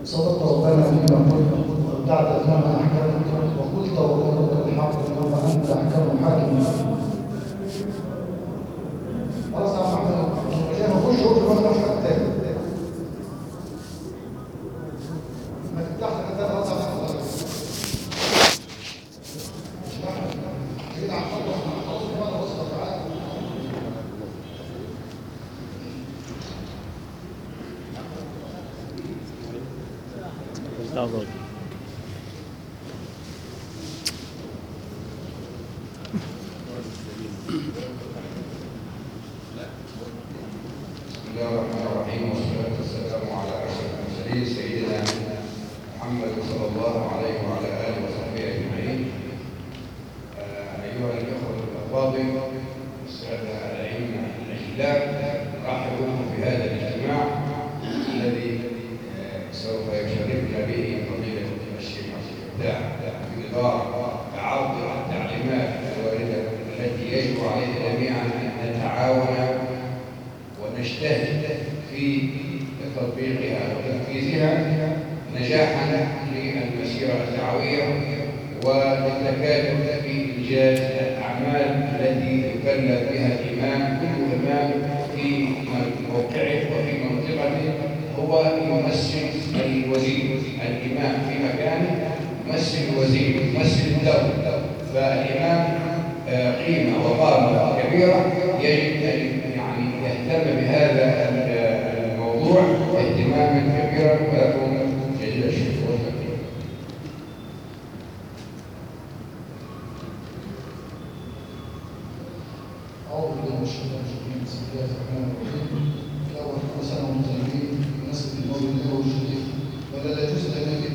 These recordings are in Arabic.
صدق ربنا فيما قلت وابدعت فيما احكمت وقلت وقولك الحق وما انت احكم حاكم. خلاص يا عم احمد زي ما اخش اقول وانا مش حد تاني ما تفتحش كده خلاص يا احمد كده على الخط خلاص وانا وصلت تعالى Download. بسم الله الرحمن الرحيم والصلاة والسلام على أشرف المرسلين سيدنا محمد صلى الله عليه وعلى آله وصحبه أجمعين. أيها الأخوة الأفاضل السادة الأئمة الأجلاء، أرحب بكم في هذا الاجتماع الذي سوف يشرفنا به فضيلة الشيخ عبد الفتاح في إطار عرض التعليمات الواردة التي يجب علينا جميعا أن نتعاون ونجتهد في تطبيقها وتنفيذها نجاحا للمسيرة الدعوية وللتكاتف في إنجاز الأعمال التي يكلف بها الإمام. كل إمام في موقعه وفي منطقته هو يمثل الوزير، الإمام في مكانه يمثل الوزير، يمثل الدولة، فالإمام قيمة وقامة كبيرة يجب أن يهتم بهذا الموضوع اهتماما كبيرا. ولكم جزيل الشكر والتقدير. أعوذ بالله من الشيطان الرجيم. بسم الله الرحمن الرحيم. الأول كل سنة وأنتم طيبين بمناسبة المولد النبوي الشريف. ولا لا يجوز لنا به؟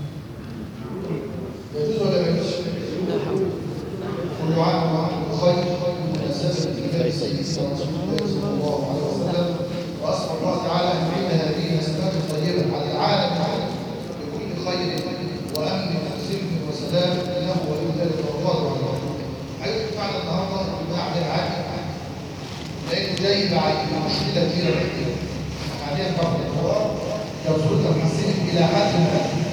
يجوز ولا ما يجوز؟ كل عام وأنتم بخير بمناسبة ميلاد سيدنا رسول الله صلى الله عليه وسلم. وأسأل الله تعالى أن يعين هذه النسمات الطيبة على العالم بكل خير وأمن وسلم وسلام، إنه ولي ذلك والقادر على ذلك. حيث فعلا النهارده بعد العالم لأنه جاي بعد مشكلة كبيرة جدا. حاليا بعض القرار جوزتها محسنة إلى حد ما،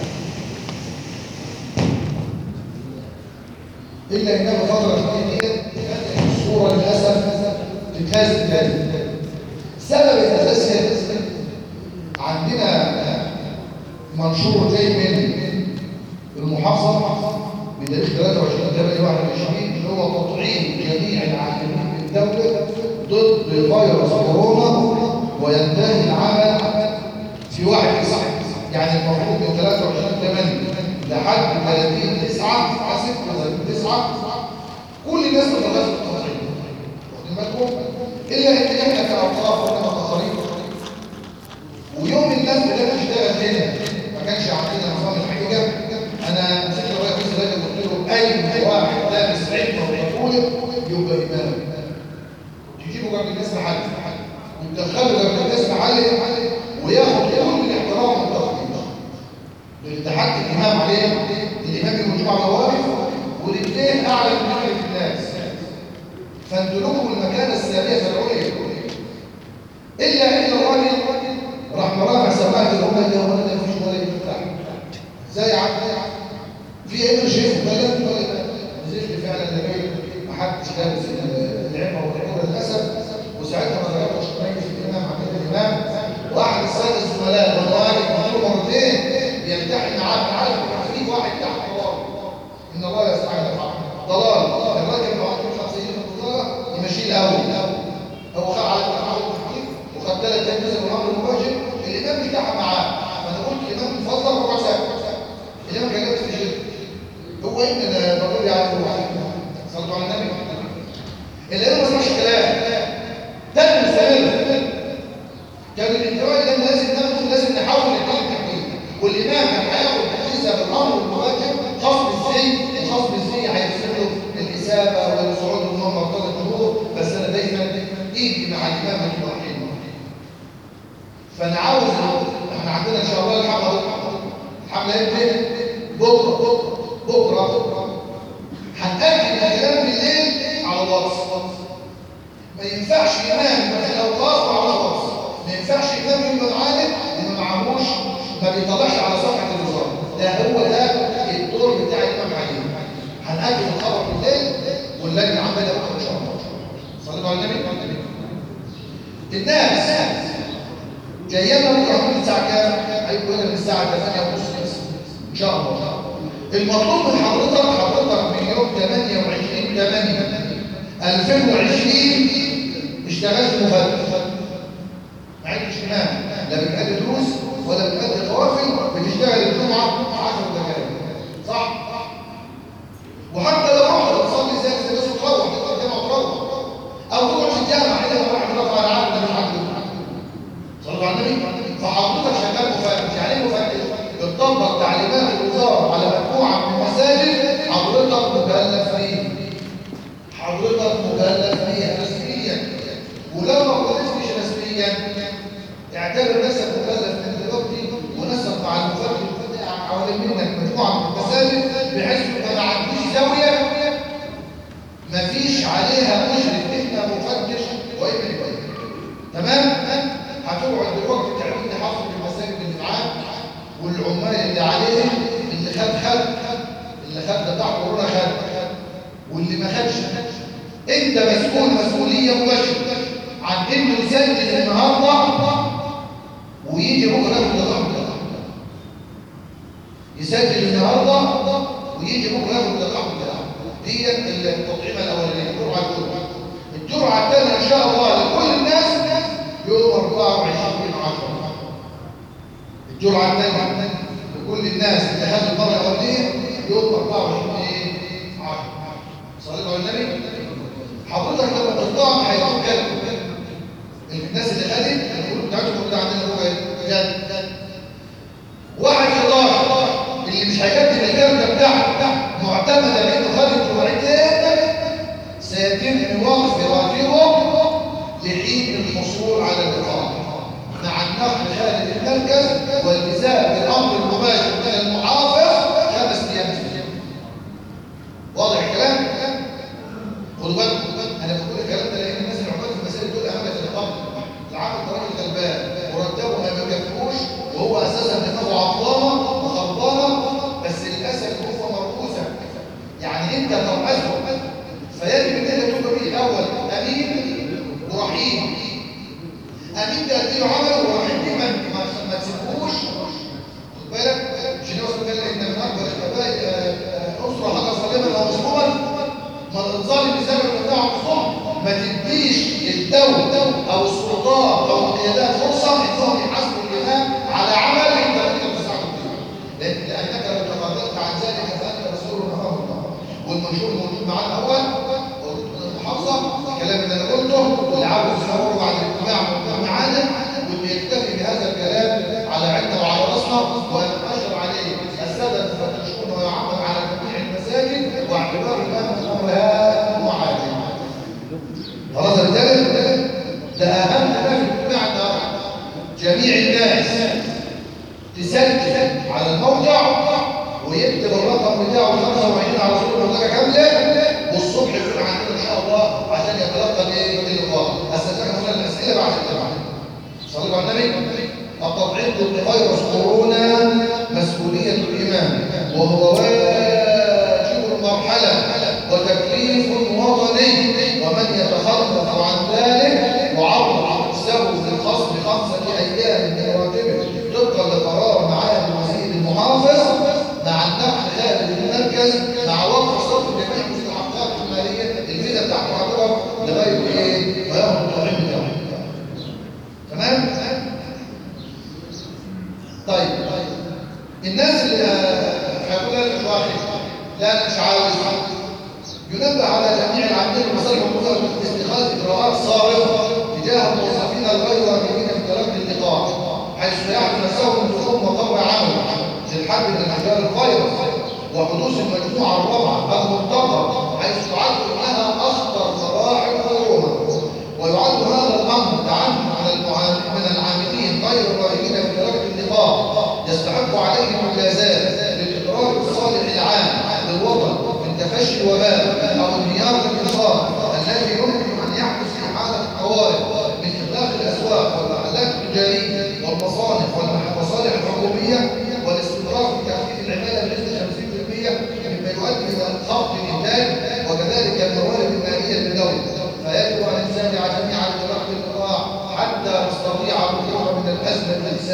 إلا إنها فترة جديدة كانت الصورة للأسف تتهز تاني. سبب الأساس عندنا منشور جاي من المحافظة بتاريخ 23/8/21 اللي هو تطعيم جميع العاملين بالدولة ضد فيروس كورونا وينتهي العمل في 1/9. يعني المفروض من 23/8 لحد 30/9 حسب 30/9 كل الناس بتغير التطعيم، واخدين بالكم؟ الا ان احنا كاوقاف واحنا متاخرين، ويوم الناس بدات تشتغل هنا ما كانش عندنا نظام الحقيقه. انا مسكت الرئيس الراجل قلت له اي واحد لابس عفه ومطولب يبقى امام، تجيبه جنب الناس محل وتدخله جنب الناس محل وياخد كل الاحترام والتقدير. للتحدي الامام عليه، الامام يكون على واقف والاثنين اعلى من ناحيه الناس، فانتوا لكم المكانه الساميه العليا. الا ان الراجل راح مرافع سماعه الامه ولا ده مفيش ولا يفتح زي عبد في ابن شيخ بلد ولا نزلت فعلا لغايه ما حدش لابس العمه والعمره للاسف. وساعتها ما غيرتش مجلس الامام عند الامام، واحد الساده الزملاء وانا واقف مطلوب مرتين بيمتحن معاه عارف في واحد تحت ضلال، ان الله يستعان ضلال. الراجل ما عندوش خاصيه الضلال يمشيه الاول، هو خد على التحقيق وخد 3 ايام نزل الامر المباشر. الامام مش تحت معاه، فانا قلت الامام من فضلك ربع ساعه. الامام كان لابس تيشيرت، هو ان انا بقول يعني صلوا على النبي. الامام ما سمعش كلام ده مستمر. كان الانتواء ده لازم ناخده، لازم نحاول نتكلم تحقيق، والامام كان هياخد تحديثها بالامر المواجب خصم الزي. وخصم الزي هيرسل له الاسابه والصعود والنوم مرتضى الجمهور. بس انا دايما ايدي مع الامام المتوحد. فانا عاوز احنا عندنا ان شاء الله الحمله ايه بكره هنأجل الكلام بالليل على الواتس. ما ينفعش امام يبقى في الاوقاف على الواتس، ما ينفعش امام يبقى معانا وما معهوش ما بيطلعش على صفحه الوزاره، ده هو ده الدور بتاع الامام علي. هنأجل الخبر بالليل واللجنه عماله بكره ان شاء الله. صلوا على النبي. الناس جايه لنا من الساعه كام؟ هيبقوا هنا من الساعه 8:30 ان شاء الله. المطلوب من حضرتك من يوم 28/8/2020 اشتغلت مفتش. ما عندكش اجتماع، لا بتأدي دروس ولا بتأدي قوافل، بتشتغل الجمعه 10 دقائق. صح؟ وحتى لو رحت تصلي زي الناس وتروح تقدر الجامعه وتروح، او تروح في الجامعه هنا واحد رفع العقل ده مش عقل. صلوا على النبي. فحضرتك شغال مفتش. يعني ايه مفتش؟ بتطبق تعليمات الوزاره على مجموعه من المساجد حضرتك مكلف فيها. حضرتك مكلف فيها رسميا، ولو ما كنتش رسميا اعتبر نفسك مكلف من دلوقتي، ونسق مع المفتش حوالين منك مجموعه من المساجد بحيث ما عنديش زاويه مفيش عليها مشرف اسمه مفتش وابن الولد. تمام؟ هتقعد دلوقتي تعمل لي حصر المساجد اللي معاك والعمال اللي عليه، اللي خد اللي خد بتاع كورونا خد، واللي ما خدش. انت مسؤوليه مباشره عن انه يسجل النهارده ويجي بكره ياخد الرقم. يسجل النهارده ويجي بكره ياخد الرقم بتاعه. دي التطعيمه الاولانيه، الجرعه الاولى. الجرعه الثانيه ان شاء الله لكل الناس يوم 24/10. الجرعه الثانيه لكل الناس اللي خدوا المره الاولانيه يوم 24/10. صلوا على النبي. حضرتك لما تطعم هيكون كده الناس اللي خدت الفلوس بتاعتهم موجوده عندنا هو جد 1/11 اللي مش هيقدم الكارت بتاعه معتمده لانه خد الجرعتين سيتم وقف رواتبه لحين الحصول على الاقامه مع النقل خارج المركز والالتزام بالامر المباشر من المحافظ 5 ايام. واضح الكلام؟ خدوا بالكم انا بقول الكلام ده لان الناس اللي عمال في المسائل دول امانه في الامر. العامل ده راجل غلبان مرتبه ما بيكفيهوش وهو اساسا دماغه عطلانه وخربانه، بس للاسف الكفه مركوزه. يعني انت ترأسه فيجب ان انت تبقى به الاول امين ورحيم. امين ده اديله عمل ورحيم دي ما تسيبوش. خد بالك مش الناس بتقول ان من اكبر الكبائر اسره حاجه ظالمه او مظلومه، ما الظالم الزمن بتاعه مظلوم. ما تديش الدولة او السلطات او القيادات فرصه انهم يحاسبوا الامام على عمل انت تساعده فيه، لانك لو تفرغت عن ذلك فانت مسؤول امام الله. والمنشور موجود معانا اول موجود من المحافظه. الكلام اللي انا قلته اللي عاوز يصوره بعد الاجتماع معانا واللي يكتفي بهذا الكلام على عيننا وعلى راسنا، ونشر عليه الساده المفتشون ويعمل على جميع المساجد واعتبار الامام امرها وعادل. خلاص يا رجاله؟ ده اهم ما في الاجتماع النهارده. جميع الناس تسجل على الموقع ويكتب الرقم بتاعه 25 على صوره مطلقه كامله، والصبح يكون عندنا ان شاء الله عشان يتلقى اللقاء. استاذنكم من الاسئله بعد الاجتماع. صلوا على النبي. التطعيم ضد فيروس كورونا مسؤوليه الامام وهو واجب المرحله وتكليف وطني، ومن يتخلف عن ذلك يعرض نفسه للخصم 5 ايام من راتبه طبقا لقرار معالي الوزير المحافظ مع النقل خارج المركز مع وقف صرف جميع المستحقات الماليه. الفيزا بتاعته هتقف لغايه ايه؟ ما ياخد التطعيم بتاعه. تمام؟ طيب الناس اللي هيقول لك مش واحد لا انا مش عاوز، ينبه على جميع العاملين بمصالح الوزاره باستخراج اجراءات صارمه تجاه الموظفين الغير راغبين في تلقي اللقاح، حيث يعرف نفسهم لزوم مقر عمل للحد من انتشار الفيروس وحدوث المجموعه الرابعه المنتظره، حيث تعد انها اخطر مراحل كورونا. ويعد هذا الامر تعنت على من العاملين غير الراغبين في تلقي اللقاح يستحق عليهم مجازات للاقرار بالصالح العام للوطن من تفشي الوباء او انهيار الاقتصاد الذي يمكن ان يحدث في حاله الطوارئ من اغلاق الاسواق والمحلات التجاريه والمصانع الحكوميه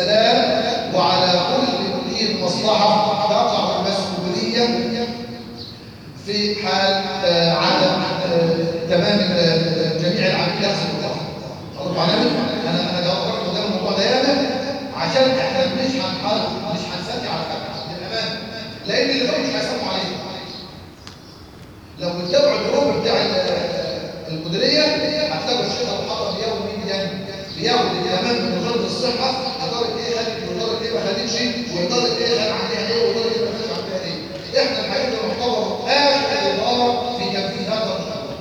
السلام، وعلى كل مدير مصلحة تقع المسؤولية في حال عدم تمام جميع العاملين نفس المصلحة. خلاص معلش، انا جاوبت قدام الموضوع ده ياما عشان احنا مش هنسدي على الحاجة للأمان، لأن اللي فوق مش هيسموا عليه. لو اتبعوا الجروب بتاع المديريه هتلاقوا الشيخ ابو حضر بياخد الامان من وزاره الصحه، اداره ايه خدت واداره ايه ما خدتش، واداره ايه خد عليها ايه واداره ايه ما خدش عليها ايه. احنا الحقيقه نعتبر اخر اداره في تنفيذ هذا المشروع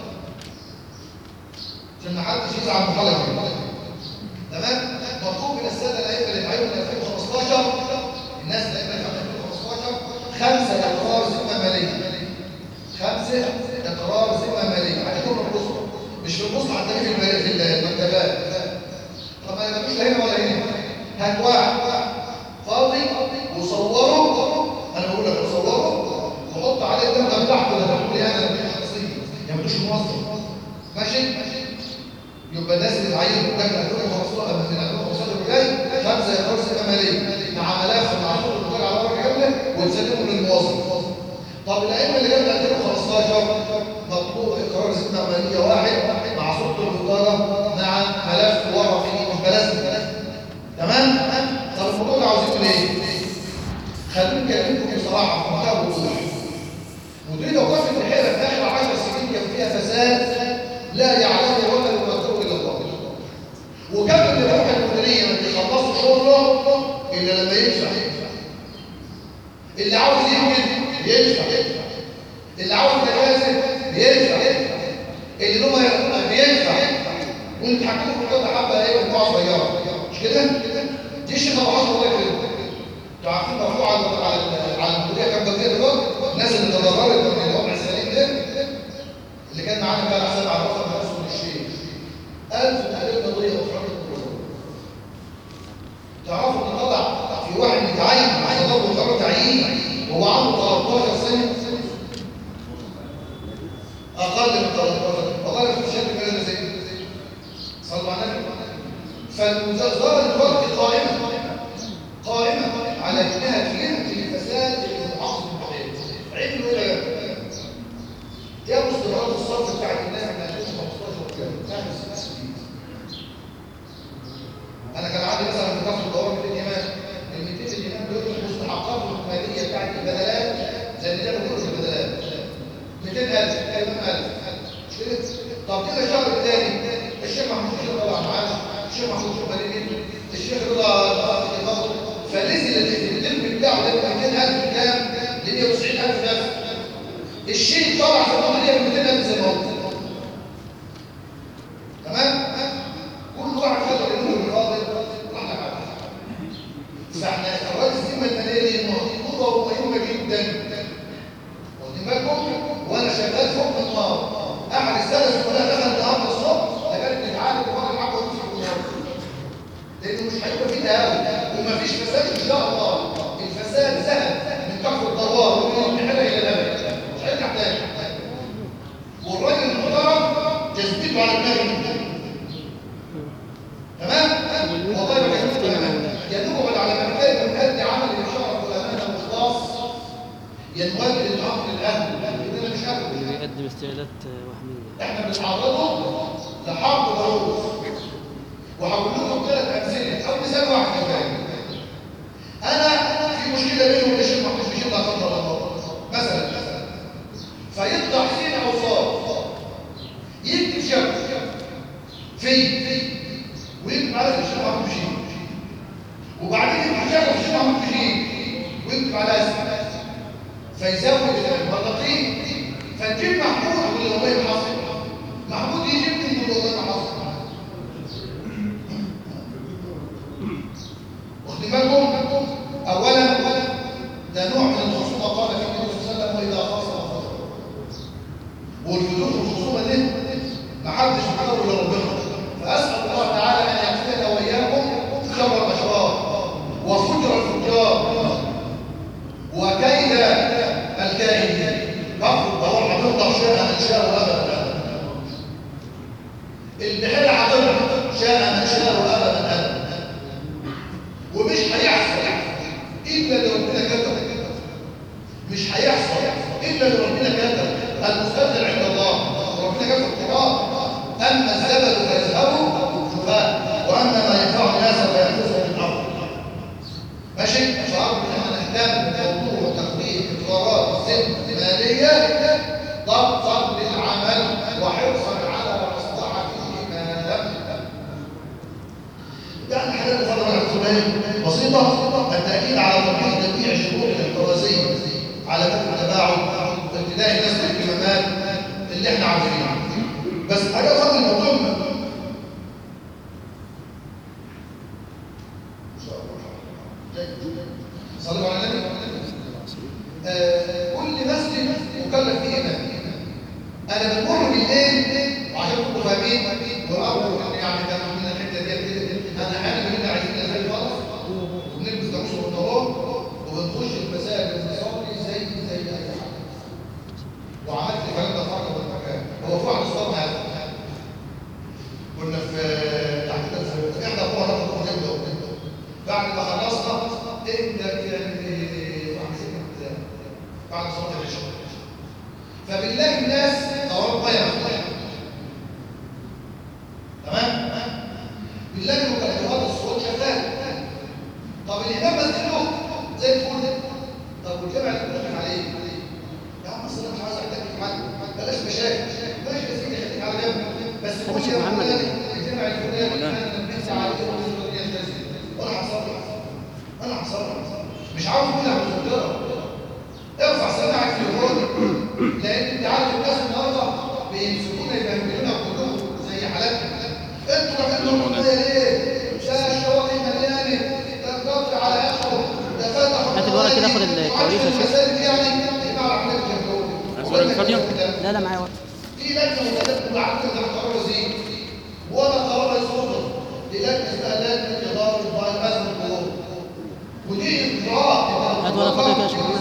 عشان ما حدش يزعل من حلقه. تمام. مطلوب من الساده الائمه اللي اتعينوا من 2015، الناس اللي اتعينوا من 2015 5 اقرار ذمه ماليه، 5 اقرار ذمه ماليه هتكون الرسل مش في البوسطه، عندنا في المكتبات. طب ما يبقاش لا هنا ولا هنا. هات واحد فاضي وصوره، انا بقول لك صوره وحط عليه الدرجه بتاعته اللي هتقول لي انا شخصيا، يعني مش موظف. ماشي؟ يبقى الناس اللي اتعينوا ده من 2015 الجاي 5 اقرار ذمه ماليه مع ملف مع صوت الدكتور على ورقه كامله وتسلمه للموظف. طب الائمه اللي جابت 2015 مطلوب اقرار ذمه ماليه واحد مع سلطه الاداره مع ملف ورقي مش بلازم. تمام. طب الموضوع ده عاوزينه ليه؟ خلوني اكلمكم بصراحه في منتهى الوضوح. مديريه وقفت الحيره في اخر 10 سنين كان فيها فساد لا يعلمه ولا يقدره الا الله. وكان اللي بيروح المديريه ما بيخلصوا شغله الا لما يدفع. اللي عاوز يدفع، اللي عاوز يكاسب بيدفع، اللي له بيدفع. وانت حكيتوا في كده حبه ايه مجموعه صغيره مش كده؟ دي الشيخ ابو حسن الله يكرمه. انتوا عارفين مرفوع على المديريه كام قضيه دلوقتي؟ الناس اللي تضررت من الوضع السليم ده اللي كان معانا بقى حساب على الوطن برسول الشيخ 1200 قضيه وفرقت القرار. تعرفوا ان طلع في واحد متعين عشان ضربه قرار تعيين وهو عنده 13 سنه، اقل من 13. والله ما فيش شك كده زي صلوا على النبي. فالوزاره دلوقتي قائمه على انها تنفي الفساد اللي محافظ المحيط. عملوا ايه يا مستوى الصرف بتاع الناس من 2015 كام؟ انا كان عندي مثلا في كفر الدوار 200 امام، ال 200 الامام دول المستحقات الماليه بتاعت البدلات زي اللي جابوا كل البدلات 200,000 امام 1000 مش كده؟ طب كده الشهر الثاني الشيخ محمود الشيخ طلع معاش، الشيخ محمود الشيخ مالي الشيخ رضا الفضل، فنزل الدم بتاعه ده 200,000 كام؟ ل 190,000 نفس. الشيء طلع في القضيه ب 200,000 زي ما هو. تمام؟ كل واحد خد الامور بالراضي واحنا عارفين. فاحنا الراجل الذمه الماليه دي نقطه مهمه جدا. واخدين بالكم؟ وانا شغال فوق النار. احد السلف كلها دخل النهارده الصبح لكانت بتتعالج وفرق الحق وتمسك النار. لانه مش هيبقى فيه تهاون ومفيش فساد ان شاء الله. الفساد ذهب من كفر الدوار ومن الحلة الى الابد. مش هيرجع تاني. والراجل المحترم تثبيته على دماغه. تمام؟ والله بكلمكم تمام. ينوب على مكان من هدي عمل الشرف والامانه والاخلاص ينوجد الامر للاهل. لاننا مش اهل. بيقدم استعدادات وحميه. احنا بنتعرضوا لحرب ضروس. وهقول لكم 3 امثله او مثال واحد كفايه. انا في مشكله بيني وبين الشيخ محمود في شيء لا قدر الله مثلا فيطلع حسين اوصاف يكتب شاب في ويكتب على الشيخ محمود بشير وبعدين يكتب شاب الشيخ محمود بشير ويكتب على اسمه فيزود المرتين فنجيب محمود والله ما حصل محمود يجيب من والله ما حصل. واخدين بالكم؟ اولا ده نوع من الخصومه قال فيه النبي صلى الله عليه وسلم واذا خاصم فصل. والفلوس والخصومه دي ما حدش بيقدر الا ربنا. فاسال الله تعالى ان يكفينا واياكم شر الاشرار وفجر الفجار وكيد الكائدين. كفر الدوار هتفضل شاء من شاء ابدا. البحيره هتفضل شاء من شاء ابدا. ومش الا لو ربنا كتب، مش هيحصل الا لو ربنا كتب. المستقبل عند الله، ربنا كتب القران. اما الزبد فيذهب جفاء، واما ما ينفع الناس فينفذ في الارض. ماشي؟ فارجو ان احنا نهتم بموضوع تخطيط اقرارات السن الماليه ضبطا للعمل وحرصا على مصلحتهما. يعني حاجات مفضله بسيطه، التاكيد على تطبيق جميع الشروط الاحترازيه على مدى التباعد وابتداء الناس بالاهتمامات اللي احنا عارفينها. بس حاجه فضل الموضوع صلوا على النبي. كل مسجد مكلف فيه امام. انا بمر بالليل وعشان تبقوا فاهمين وارجو ان يعني كان من الحته دي كده، انا احيانا بنبقى عايزين نزل خالص وبنلبس قميص وبنطلون وبنخش المساجد نصلي زي اي حاجه. وعملت الكلام ده فرق بالمكان. هو في واحد صار هذا كنا في تحت في احدى قوى نقطه جدا. بعد ما خلصنا بعد صلاه العشاء فبنلاقي الناس طوال ميه مفتوحه. تمام؟ بنلاقي مكالمات الصوت شغال. طب الامام مسجده زي الفل. طب والجامع اللي بنتكلم عليه يا عم اصل انا مش عايز احتاج في حد، بلاش مشاكل، ماشي يا سيدي خليك على جنب. بس كل يوم الجامع الفلاني انا بنحكي عليه وانا هصرف مش عاوز منها مذكره. ارفع سماعك في الفرن، لان انت عارف الناس النهارده بيمسكونا يبهدلونا كلهم زي حالاتنا. انتوا راجلين ليه؟ ده الشواطئ مليانه، ده القطر على اخره، ده فتحوا هات الورقه كده اخد الكواليس يا شيخ. يعني يبقى عمليه الورقه فاضيه؟ لا معايا ورقه. في لجنه مدرسه بالعكس ده قرار وزير ولا قرار يصدر لجنه اسمها لجنه اداره الازمه القوه. ودي اجراءات هات ورقه فاضيه كده يا شيخ.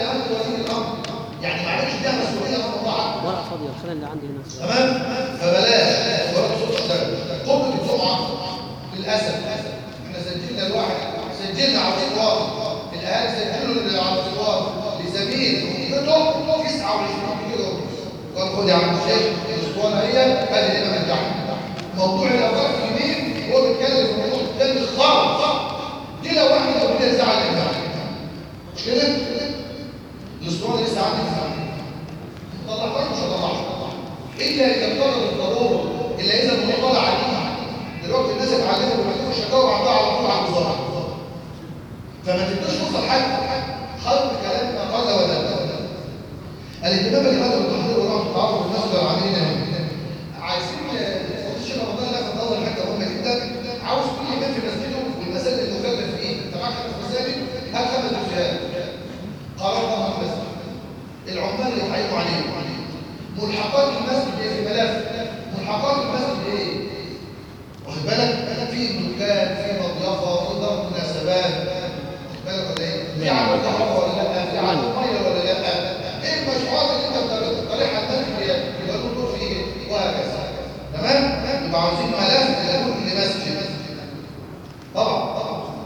يعني معلش ده مسؤوليه من الله. ورقه فاضيه الخانه اللي عندي هنا. تمام؟ فبلاش ورقه صوت اشتغل. خطبه الجمعه للاسف احنا سجلنا الواحد، سجلنا على الصوار الاهالي سجلوا على الصوار لزميل وظيفته 29 كيلو. قال خد يا عم الشيخ الاسطوانه هي هذه اللي مرجعها. موضوع الاوقاف اليمين هو بيتكلم في موضوع الثاني خالص. دي لو واحد ربنا يزعل منها مش كده؟ الاسطوانه لسه عندي طلعتها مش هطلعها الا اذا اقتضت الضروره، الا اذا المطالعه عليها. دلوقتي الناس اتعلموا وبيعملوا شكاوى عندها على طول على الوزاره. فما تدوش فرصه لحد خلق كلام ما قل ولا الاهتمام اللي بدأ بالتحضير ورغم التعرف بالناس اللي عاملين عايزين الشيخ رمضان لفت نظر حته مهمه جدا. عاوز كل امام في مسجده والمساجد المكلف فيه انت معاك 5 مساجد هات 5 رجال قرار طبعا المسجد العمال اللي هيعينوا عليه ملحقات المسجد ايه في الملف. ملحقات المسجد ايه؟ واخد بالك؟ في دكان، في مضيافه، في ضرب مناسبات، واخد بالك ولا ايه؟ في عمل كهرباء ولا لا؟ في عمل ميه ولا لا؟ ايه المشروعات اللي انت بتقترحها المسجد يبقى له دور فيه وهكذا. تمام؟ يبقى عاوزين ملف لكل مسجد. طبعا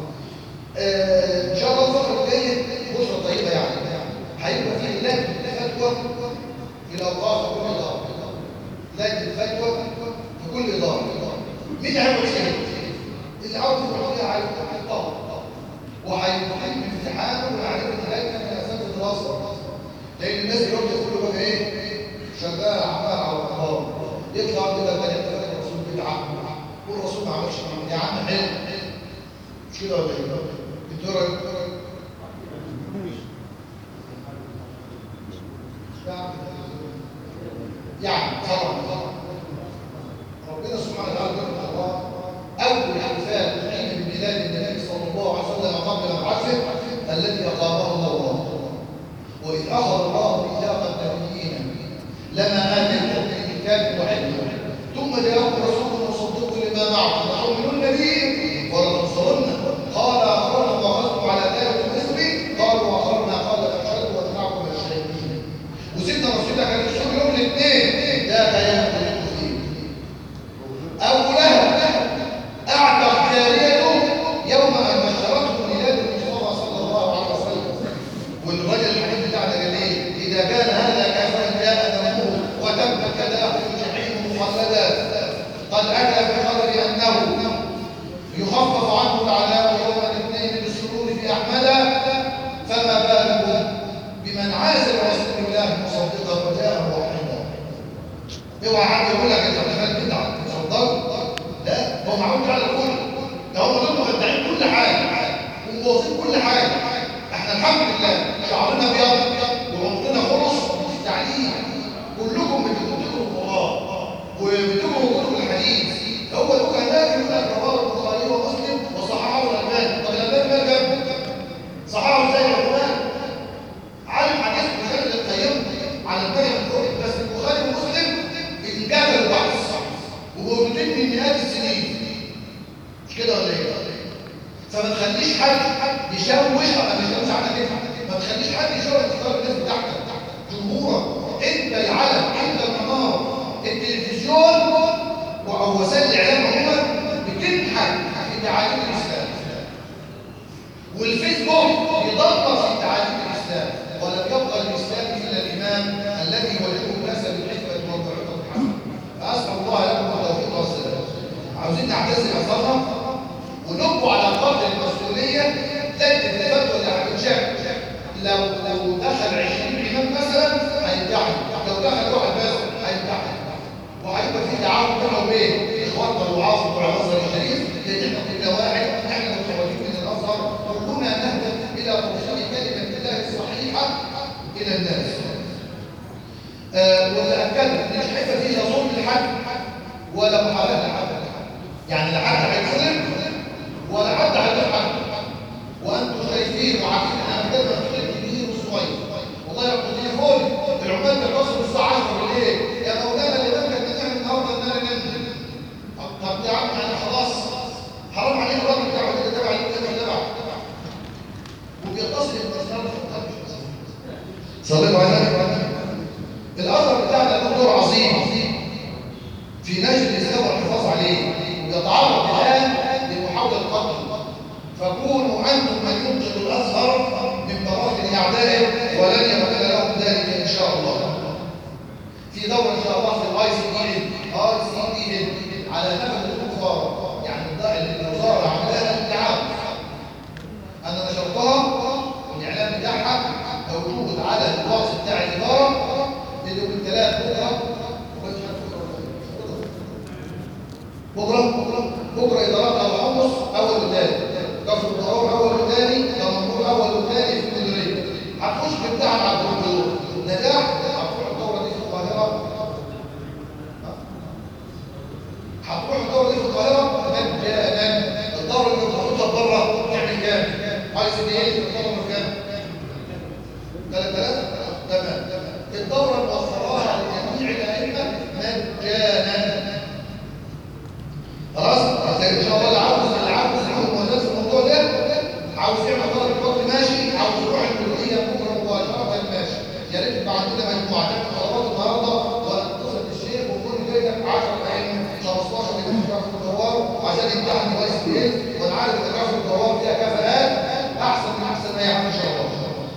ان شاء الله الفتره الجايه بشرى طيبه يعني هيبقى في لجنه فتوى في الاوقاف في كل اداره. لجنه فتوى في كل اداره. مين هيبقى فيها؟ اللي عاوز يروح فيها هيطلع وهيحل امتحانه ويعرف اللجنه من اساس الدراسه. لان الناس يقعدوا يقولوا بقى ايه؟ شغال عمال على الكبار يطلع كده تاني الرسول بدعه والرسول ما عملش يا عم حلو مش كده ولا ايه؟ انتوا يعني طبعا ربنا سبحانه وتعالى يقول الله اول احتفال حين بميلاد النبي صلى الله عليه وسلم قبل مبعثه الذي اقامه الله. واذ اخذ الله ميثاق النبيين لما اتيتكم من كتاب وحكمه ثم جاءكم رسول مصدق لما معكم وتؤمنون به ولا تنصرن قال اقررتم واخذتم على ذلك مصري قالوا واقررنا قال فاشهدوا واتبعكم الشهيدين. وسيدنا رسول الله كان يصوم يوم الاثنين ده كلام فيه ابو لهب اعتق جاريته يوم ان بشرته ميلاد المصطفى صلى الله عليه حاجه. احنا الحمد لله شعرنا ابيض وعمرنا خلص في التعليم. كلكم بتقروا القران وبتقروا كتب الحديث. هو الفقهاء يقول لك رواه البخاري ومسلم وصححه الالباني. طب الالباني ما جاب صححه ازاي يا اخوان؟ عالم حديث مجلد القيم على الباقي الكتب، بس البخاري ومسلم انجبلوا بعض وموجودين من مئات السنين. مش كده ولا ايه؟ فما تخليش حد يشوش على مش مش عنك كده. ما تخليش حد يشوش افكار الناس بتاعتك جمهورك. انت العلم، انت المنار. التلفزيون او وسائل الاعلام عموما بتنحت في تعاليم الاسلام، والفيسبوك يدمر في تعاليم الاسلام. ولم يبقى الاسلام الا الامام الذي يوجهه الناس بالحكمه والموعظه الحسنه. فاسال الله لكم التوفيق والسداد. عاوزين نعتزل اثارنا ونبقوا على قدر المسؤوليه. لجنه الفتوى اللي هتتشكل لو دخل 20 امام مثلا هيمتحن، لو دخل واحد بس هيمتحن، وهيبقى في تعاون بينه وبين اخواتنا الوعاظ بتوع الازهر الشريف. لان احنا كلنا واحد، احنا متخرجين من الازهر كلنا نهدف الى توصيل كلمه الله الصحيحه الى الناس. واللي اكدنا ان مش هيبقى فيه ظلم لحد ولا محاباه لحد، يعني لا حد هيتظلم ولا حد هيضحك. وانتم شايفين وعارفين احنا بنتكلم عن الكبير والصغير. والله ياخدوا تليفوني العمال بيتصلوا الساعه 10 بالليل، يا مولانا الامام كان بتعمل النهارده النار ننزل. طب يا عم يعني خلاص حرام عليك الراجل بتاع اللي تبع تبع وبيتصل بالنار في القلب. صلوا على النبي. الأثر بتاعنا له دور عظيم في نشر الإسلام والحفاظ عليه، ويتعرض الآن لمحاولة قتل. فكونوا أنتم من ينقذ الأزهر من براثن أعدائه، ولن يمكن لهم ذلك إن شاء الله. في دورة إن شاء الله في ICDN على نفذ الكفار، يعني الوزارة عملها التعاون. أنا نشرتها والإعلام بتاعها موجود على الواتس بتاع الإدارة اللي يوم الثلاث بكرة إدارات أبو حمص أول وثاني، كفر الضرور أول وثاني، دمنهور أول وثاني في المديرية. هتخش بالدعم على الدكتور نجاح. هتروح الدورة دي في القاهرة، هتروح الدورة دي في القاهرة مجانا. الدورة اللي بتاخدها بره تعمل كام؟ ICDN بتاخدها كام؟ 3000. تمام. الدورة موفراها لجميع الأئمة مجانا. خلاص؟ ان شاء الله اللي عاوز يعمل مهندس في الموضوع ده، عاوز يعمل طلب الوقت ماشي، عاوز يروح الكلية بكره مباشرة ماشي. يا ريت يبقى عندنا مجموعة تعمل طلبات النهارده واتصل بالشيخ وكل جايبك 10 أئمة 15 اللي في كفر الدوار عشان يمتحن ICDN. وانا عارف ان كفر الدوار فيها كفاءات احسن من احسن ما يعمل ان شاء الله.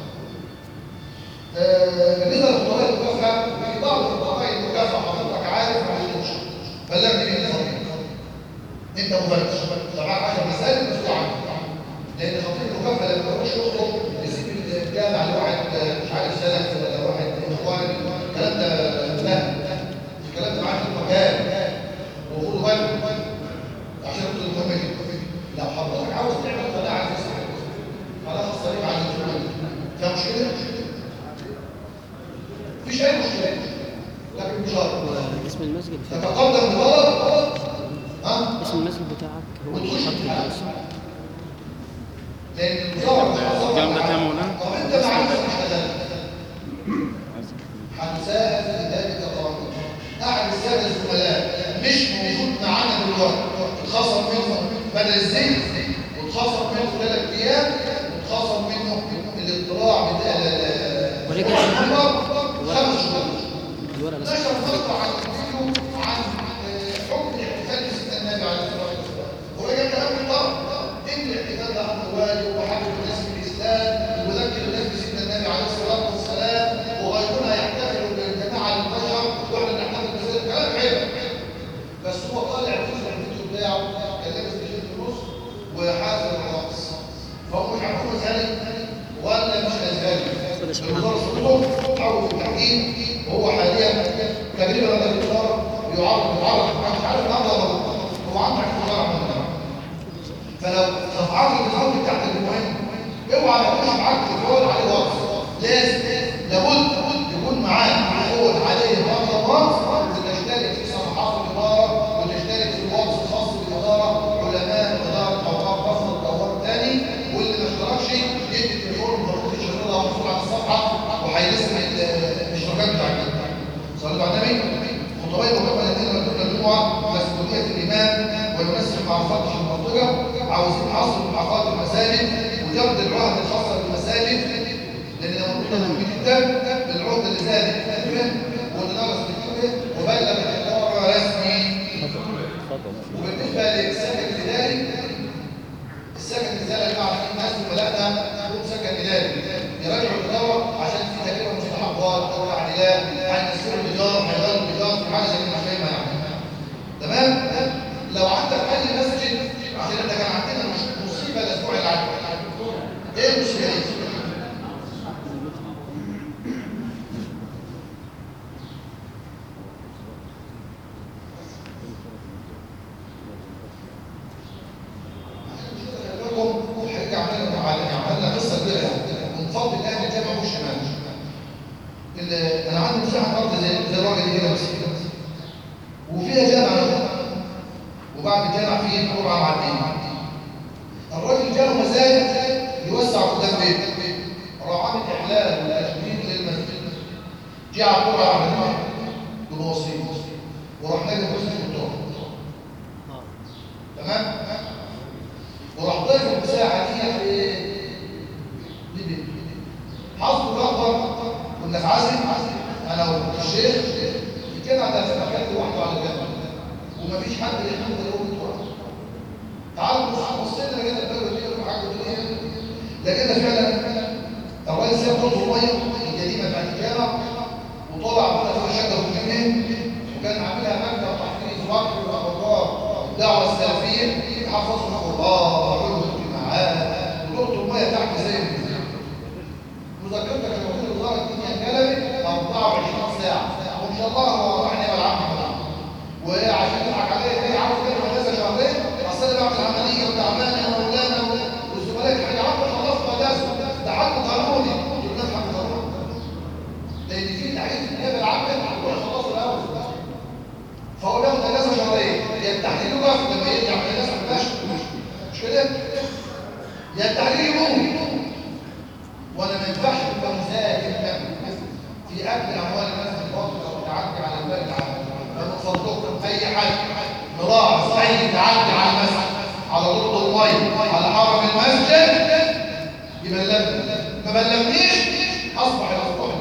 بالنسبه للقضايا المكافاه، في بعض القضايا المكافاه حضرتك عارف ما عندوش بلغني بيه الخطيب. انت مفتش طبعا 10 مسائل مسؤول عنك، لان خطيب المكافاه لما يروح يخطب يسيب الجامع لواحد مش عارف سلف ولا واحد اخوان. الكلام ده لا، الكلام ده معاك في المكان وخدوا بالكم عشان انتوا المهم جدا. لو حضرتك عاوز تعمل قناعه على الفيسبوك خلاص الطريق على اليوتيوب فيها مشكله؟ مفيش اي مشكله، لكن مش شرط اسم المسجد تتقدم بطلب. اسم المسجد بتاعك هو خط الدراسة. لان الوزاره الكلام ده كام مولانا؟ طب انت مع نفسك اشتغلت هتساعد في ذلك القانون. احد الساده الزملاء مش موجود معانا دلوقتي، اتخصم منه بدل الزيت واتخصم منه 3 ايام واتخصم منه الاطلاع بتاع ولكن 5 شهور. الورقة نشر مقطع عن الفيديو عن حكم الاحتفال بسيدنا النبي عليه الصلاه والسلام. هو جاي كلام محترم ان الاحتفال ده امر واجب وحاجه الناس بالاسلام وذكر الناس بسيدنا النبي عليه الصلاه والسلام، وغيرنا يحتفلوا بالجماعه المباشره واحنا نحتفل بسيدنا. كلام حلو، بس هو طالع جزء من الفيديو بتاعه كان لابس تيشيرت نص وحافظ الرقص. فهم مش عارفين ازهري ولا مش ازهري. الوزاره الصدور حاول في التحكيم، وهو حاليا تقريبا هذا الوزاره يعرض مش عارف النهارده هو عندك وزاره عمليه. فلو رفعت الفوق بتاعت المهم اوعى ما يكونش معاك تليفون عليه واتس، لازم لابد يكون معاك تليفون عليه واتس وتشترك في صفحات الاداره وتشترك في الواتس الخاص بالاداره، علماء اداره اوقاف فصل الدوار الثاني، واللي ما اشتركش يدي التليفون المفروض يشغلها مسؤول عن الصفحه وهيرسم الاشتراكات بتاعتك. صلوا على النبي. خطباء المؤتمر الذين يدعون الجمعه مسؤوليه الامام وينسق مع فتح المنطقه، عاوزين حصر عقائد المساجد وجرد العهد الخاصه بالمساجد، لان ده منطقه مهمه جدا للعهده اللي زادت واللي نقص بالكتب وبلغ الاداره رسمي. وبالنسبه للسكن الاداري، السكن الاداري اللي عارفين الناس بلغنا يكون سكن اداري يراجعوا الاداره عشان في تكلفه مستحقات او تعديلات، هينزلوا الايجار، هيغيروا الايجار في حاجه زي ما احنا فاهمها يعني. تمام؟ لو عندك اي مسجد، عشان احنا كان عندنا مصيبه الاسبوع اللي عدى. ايه المصيبه دي؟ عملنا قصه كبيره يعني من فضل الله الجامع مش شمال. انا عندي مساحه ارض زي الراجل دي كده بس، وفيها جامع وبعد الجامع فيه قرعه معديه. الراجل جاله مزاج يوسع قدام بيته، راح عامل احلال وتشميل للمسجد، جه على القرعه عملها بوصيه وراح نادي حسن الدكتور. تمام؟ وراح ضيف المساحه دي لبيته. حظه الاخضر كنا في عزم انا والشيخ كان على مكان لوحده على الجبل ومفيش حد يحمل يقوم يتوقف. تعالوا بصينا لقينا البلد دي وحاجه الدنيا، لقينا فعلا الراجل ساب برضه الميه القديمه بتاعت الجامع وطلع منها فوق شجر وجنين، وكان عاملها مكتب تحفيظ وقف واخبار الدعوه السلفيه يحفظوا القران ويعملوا اجتماعات ودورة الميه تحت زي مذكرتك لما كنت وزاره الدنيا انقلبت 24 ساعه وان شاء الله هو راح نعمل عمل وعشان تضحك عليا تاني عاوز كده مدرسه شهرين اصل انا بعمل عمليه وتعبان انا وولانا والزملاء في حاجه عارفه خلصت مدرسه ده حق قانوني والناس حق قانوني لان في تعريف النيابه العامه خلصوا الاول فهو بياخد اجازه شهرين يا التحليل يقف لما يرجع من الاجازه مش كده يا التحليل يموت وانا ما ينفعش ابقى مساكن في اكل اموال الناس بالباطل او تعدي على المال العام. فمن فضلكم اي حد ملاحظ اي تعدي على المسجد على ضد الميه على حرم المسجد يبلغني، ما بلغنيش اصبح الموضوع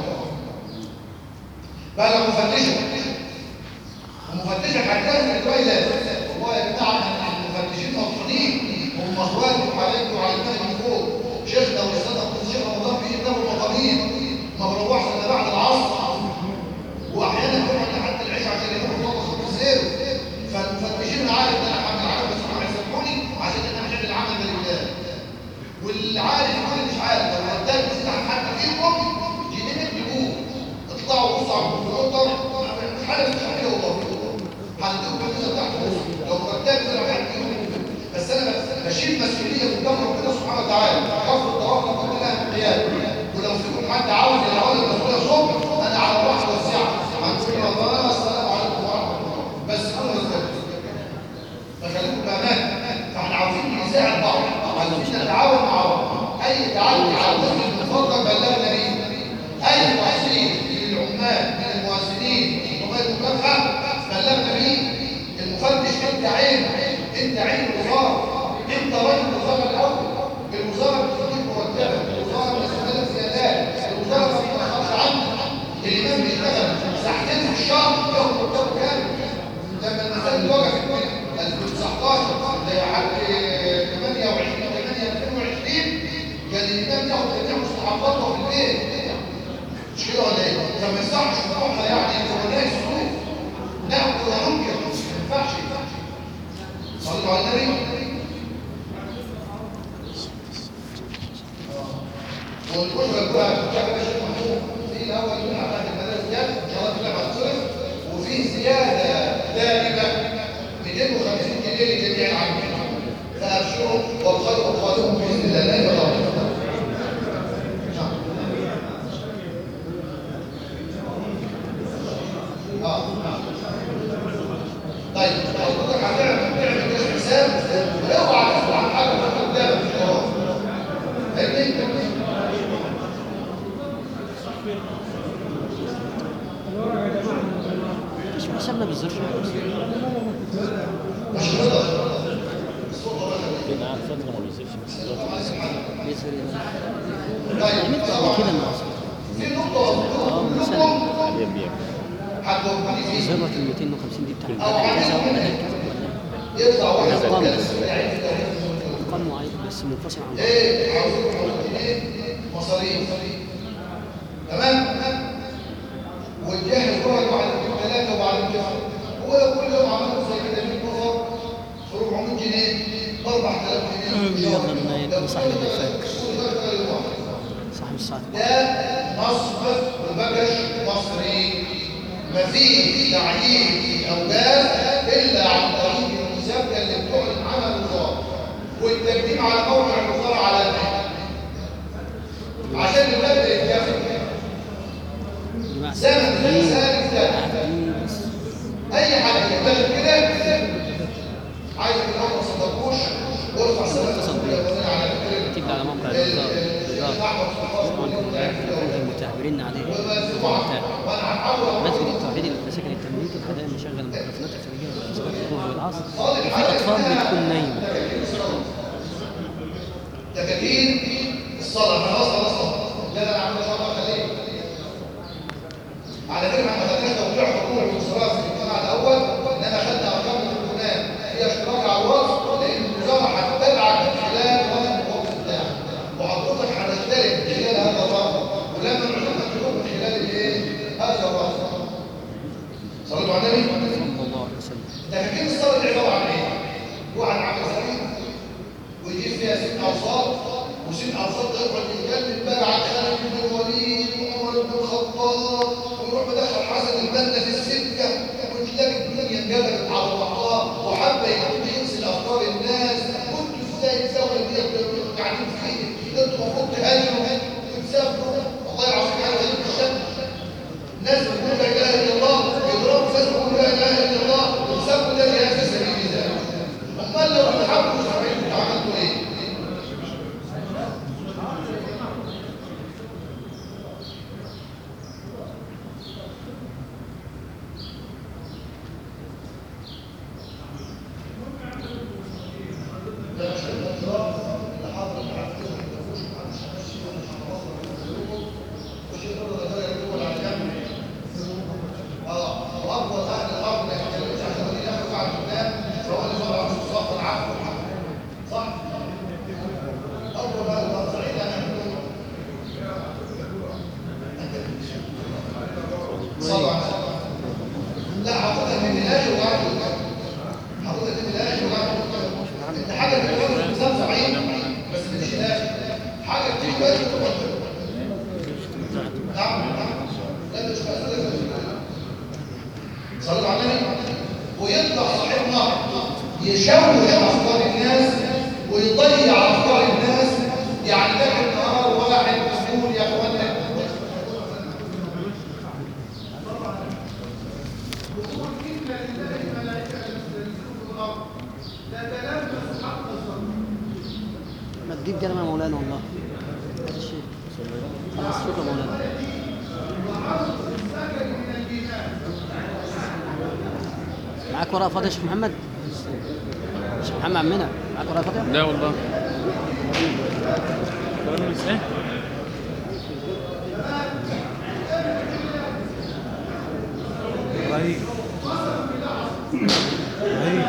بقى لو مفتشه ومفتشه هتجهز كويس والله يا جماعه المفتشين مبسوطين هم اخواتكم عليكم وعلى الناس من فوق شيخنا واستاذنا الشيخ رمضان في كتاب المقامين ما بروحش الا بعد العصر واحيانا بروح لحد العشاء عشان يروحوا يخلصوا الزيرو فالمفتشين عارف ان انا هعمل عمل بس هم هيسامحوني عشان انا هعمل العمل لله واللي عارف يقول مش عارف لو رديت بس عن حد فيكم جيبين اكتبوه اطلعوا بصوا على الكمبيوتر حاجه مش عارفه والله هنديكم الكمبيوتر بتاعكم لو رديت انا هحكي بس انا بشيل مسؤوليه قدام ربنا سبحانه وتعالى كفر الطواف لقد لها القيام ولو فيكم حد عاوز يعمل المسؤوليه صبح انا على الراحه والسعه هنقول الله السلام عليكم ورحمه الله بس كونوا مستقبل فخليكم بامان فاحنا عاوزين نساعد بعض عاوزين نتعاون مع بعض اي تعاون على المسجد المفضل بلغنا بيه اي تحصيل للعمال من المؤذنين ومن المكافاه بلغنا بيه المفتش انت عين الوزاره انت راجل الوزاره الاول الوزاره بتديك مرتبه الوزاره مسؤوله زيادات الوزاره ما بتاخرش عنك الامام بيشتغل ساعتين في الشهر ياخد مرتبه كامل لما المساجد وقفت من 2019 لحد 28 كان الامام ياخد جميع مستحقاته في البيت مش كده ولا ايه؟ فما يصحش نروحها يعني فولاء السلوك ناخد وننكر ما ينفعش صلوا على النبي والأجرة بقى كتاب الشيخ محمود في الأول يقول على المدارس ديت إن شاء الله كلها هتصرف وفي زيادة دائمة 250 جنيه لجميع العاملين فأبشروا والخير قادم بإذن الله لا يضر حسابنا بالظرف مش رضا. كان قاعد فترة ما بينزلش بس دلوقتي بينزل طيب عملت قبل كده مع في نقطة من سنة حاليا بيعمل. هتوفري فيه ذروة ال 250 دي بتاعت كذا ولا كذا ولا يطلع واحد أرقام كده بس. يعيد تاريخ أرقام معينة بس منفصل عن بعض. ايه عاوزين نحط ايه مصاريف تمام وتجهز واحد وعلى ثلاثة وبعدين كده هو لو كل يوم عملت زي كده 100 نفر في 400 جنيه ب 4000 جنيه يلا نصاحب الفجر صاحب الساعة ده مصرف وبكش مصري مفيش تعيين اوجاز الا عن طريق المسابقه اللي بتعلن عنها الوزاره والتقديم على موقع الوزاره على النت عشان المبدا يتكافئ سنه اي حد يشتغل كده عايز يروح ما صدقوش وارفع سنه على تبقى على موقع المتابعين عليه مسجد التوحيد المساكن التمليك الحدائق مشغل الميكروفونات الخارجيه والمسجد الظهر والعصر وفي اطفال بتكون نايمه تكاتين الصلاه خلاص لا انا عامل صلاه خليه على فكره احنا ما خدناش توقيع حكومي بالصلاه في القطاع الاول انما خدنا ارقام التليفونات هي اشتراك على الواتس لان الوزاره هتتابعك من خلال الواتس بتاعك وحضرتك هتشترك من خلال هذا الرقم ولما نعلمك تكون من خلال الايه؟ هذا الرقم صلوا على النبي صلى الله عليه وسلم. تكاتين الصلاه دي عباره عن ايه؟ واحد عامل زميل ويجيب فيها 6 اوساط و6 اوساط يقعد يتكلم بقى عن خالد بن الوليد وعمر بن الخطاب ويروح مدخل حسن البنا في السكه وتلاقي الدنيا انجبت على بعضها وحابه يكون ينسى افكار الناس كنتوا ازاي تسوي دي قاعدين فيه انتوا المفروض تهاجروا وتسافروا والله العظيم حاجه غريبه الشكل الناس بتقول لا اله الا الله يضربوا فاس يقولوا لا اله الا الله وسابوا ده جهاد في سبيل الله امال لو بتحبوا اسرائيل عملتوا ايه؟ ما تجيب جرمه مولانا والله هذا الشيء خلاص شكرا مولانا معاك ورقه فاضيه يا شيخ محمد؟ شيخ محمد عمنا معاك ورقه فاضيه؟ لا والله كلام ازاي؟ رهيب رهيب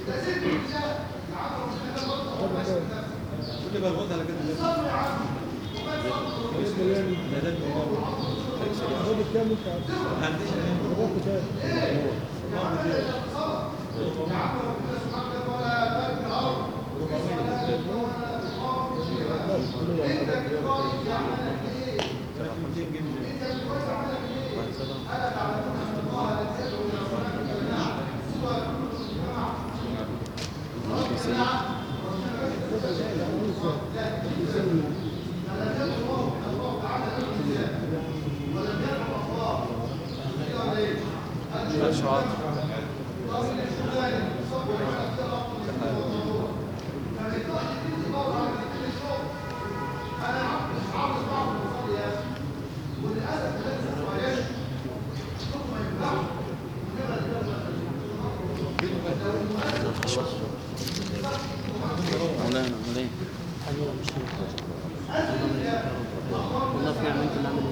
مولانا مولانا حاجة مش والله في نعمة ممكن نعمل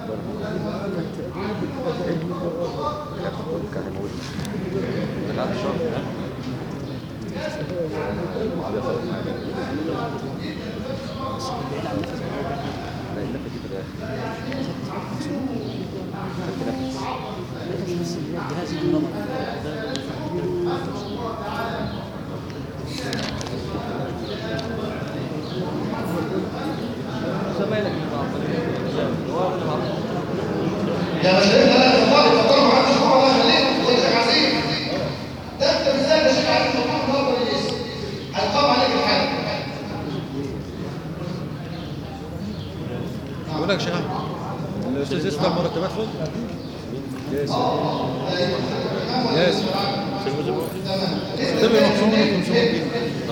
يا مشايخنا لا تفضلوا ما عندش جوه الله يخليكم الله يجزاك عظيم. ده انت بالذات يا شيخ عايز تطلع النهارده للاسم هيقام عليك الحد. بقول لك يا شيخ الاستاذ يسمع مرتبات فوق ياسر تبقى مقسومه 500 جنيه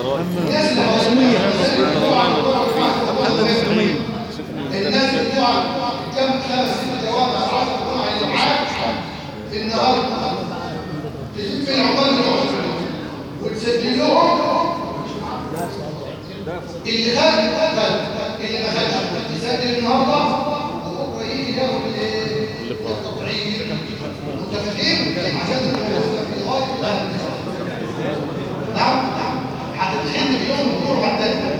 الناس بتوع كم 5 6 جواب 10 جمعه اللي معاك النهارده في العمال بتوعهم وتسجل لهم اللي خد اللي ما خدش تسجل النهارده وبكره يجي ياخد التطعيم متفقين عشان نعم هتتخن بيوم وتروح على التاني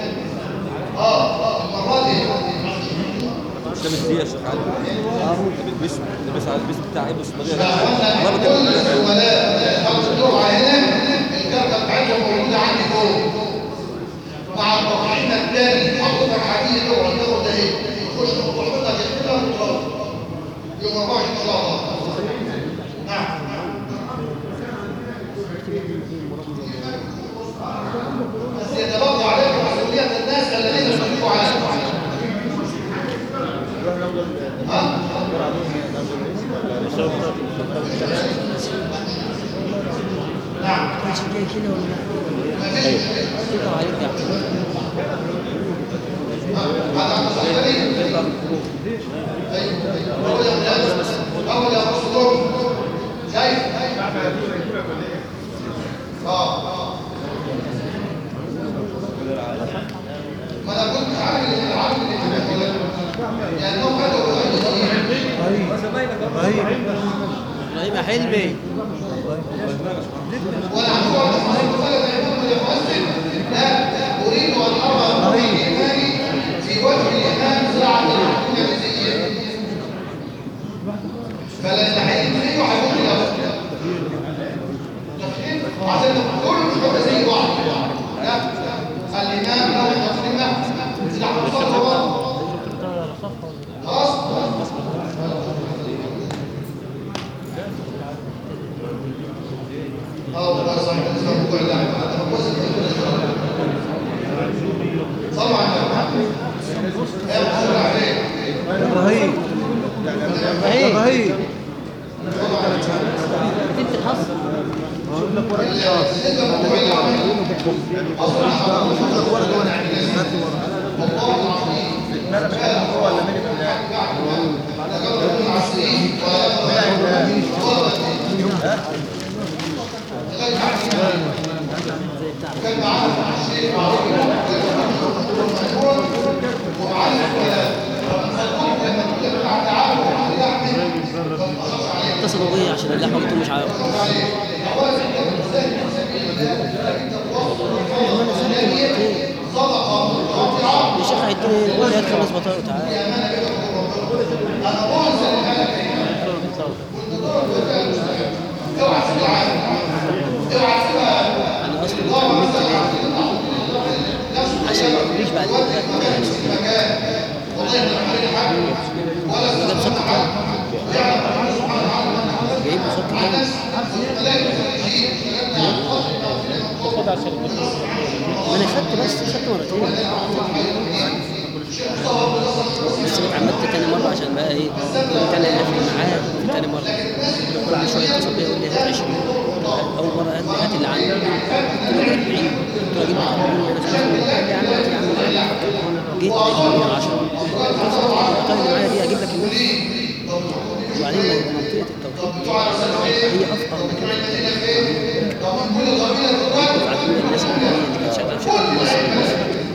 المره دي ده مش دي يا شيخ علي بتلبس على البس بتاع ابن الصدريه والله كل الزملاء خمس دفعه هنا الكارته بتاعتهم موجوده عندي فوق مع التطعيم الثاني حضرتك هتيجي تقعد تاخد ده ايه تخش تحطها كده وتروح يوم 24 ان شاء الله. نعم بس يتبقى عليكم مسؤوليه الناس الذين يصدقوا عليكم. نعم مش جاي كده ولا تقطع عليك يا اول يا رسول شايف ما انا كنت عامل لانهم بدأوا ابراهيم يا حلمي وانا لا اريد ان ارى الايمان في وجه الامام زرعه النفسيه فلا يستحيل منه هيقول له عشان كله مش هو زي بعض لا الامام لو تصميمه زرعه الصفوه خلاص والله صحيح اسمه موضوع اللعبه صلوا على النبي ابراهيم ابراهيم انت الحصر اقول لك ورقه كان معانا مع الشيخ اتصلوا بيا عشان اللحمه قلت له مش عارف طارق تعالى. انا بوصل للملك اوعى تسيبها اوعى تسيبها انا اصلا اتعلمت ليه؟ عشان ما اقوليش بعد كده والله احنا عاملين حاجه ولا جاب صوت كام؟ جايب له صوت كام؟ ما انا خدت مرتين بس اتعمدت تاني مرة عشان بقى ايه كان قافل معاه في تاني مرة كل شوية يتصل بيا يقول لي هات 20 أول مرة هات اللي عندي قلت له 40 قلت له أجيب لك 80 أنا مش عارف قال لي يا عم جيت لقيت 10 الطاقة اللي معايا دي أجيب لك النص وبعدين منطقة التوقيت هي أفقر مكان عندنا الناس اللي كانت شغالة في شركة مصر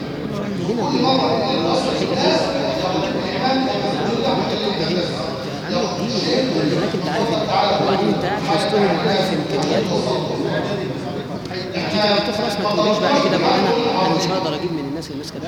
هناك انت عارف وبعدين انت قاعد في وسطهم وعارف امكانياتهم انت لما تخلص ما تقوليش بعد كده بقى انا مش هقدر اجيب من الناس كانت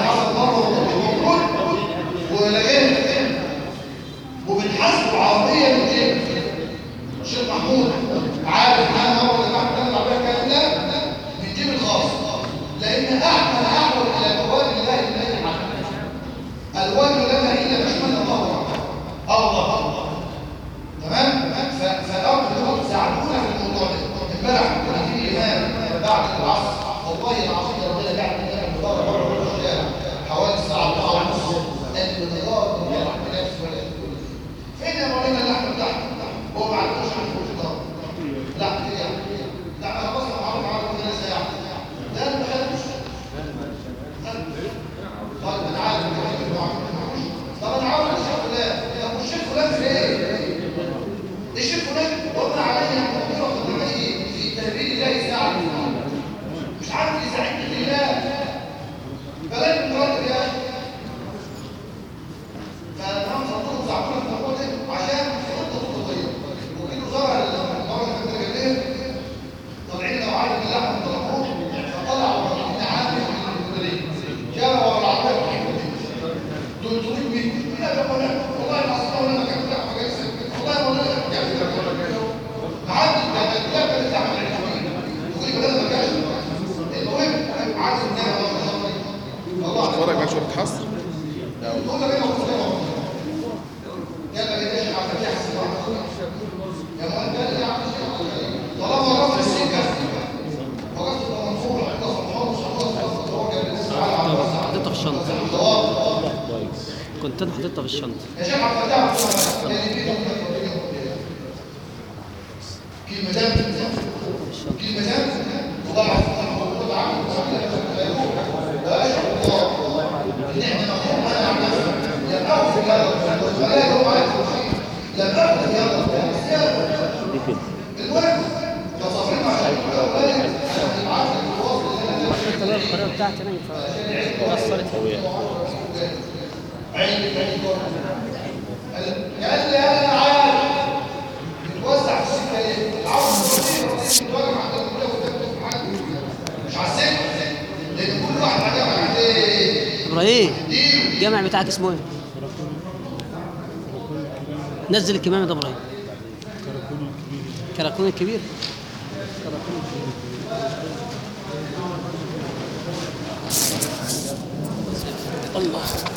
وبنحاسبه عرضيا من ايه؟ الشيخ محمود عارف معانا مره اللي احنا بنطلع بيها الكلام ده بنجيب الخاص لان احنا احول الى الوجه الله الذي حكم الوجه لنا الا بشمال الله تمام فالامر دول ساعدونا في الموضوع ده امبارح كنا في امام بعد العصر والله العظيم ربنا جعل لنا المدار بره الشارع حوالي الساعه 4:30 الانتظار فين يا مولانا اللحم بتاعك هو ما عندوش الفطار لا لا انا بص معاه كده ساعه ده انا ما خدتش طيب انا عارف طب انا عارف الشيخ فلان طب الشيخ فلان فين الشيخ فلان وضع علي مقدره طبيعيه في تدبير الله يساعد مش عارف يساعدني لله بلاش مراتب يا اخي فالمهم صدقوا صعبونا في الموضوع ده عشان خطه خطويه وكيل وزاره المره اللي فاتت جايه طالعين لو عارف اللحم طلبوه فطلعوا من عامل المديرين جابوا ورا العربيه 300 مين لا يا مولانا والله العظيم انا ما كنت بعمل حاجه والله يا مولانا ما كنت بعمل عادي ده كان تعمل وكل كده ما كانش المهم عارف ان انا والله اتفرج على شويه حصر يقول لك انا قال لك ايش عم تحسب يا مؤمن يا عم طالما رفع السكه وقفت المنصور عند صفحات حطيتها في الشنطة كنت انا حطيتها في الشنطة يا شيخ عبد الفتاح كلمتين والله العظيم عامل لا اشهد الله نعم نقوم انا عم يا اخي ولا هو عايز لا اخذ يلا المهم تصريح عشان القناة بتاعتي انا فكسرت قال لي انا عارف بتوزع في السكه ليه العوض مش على السكه لان كل واحد عجبك ايه ابراهيم الجامع بتاعك اسمه ايه نزل الكمامه ده ابراهيم كراكون الكبير الله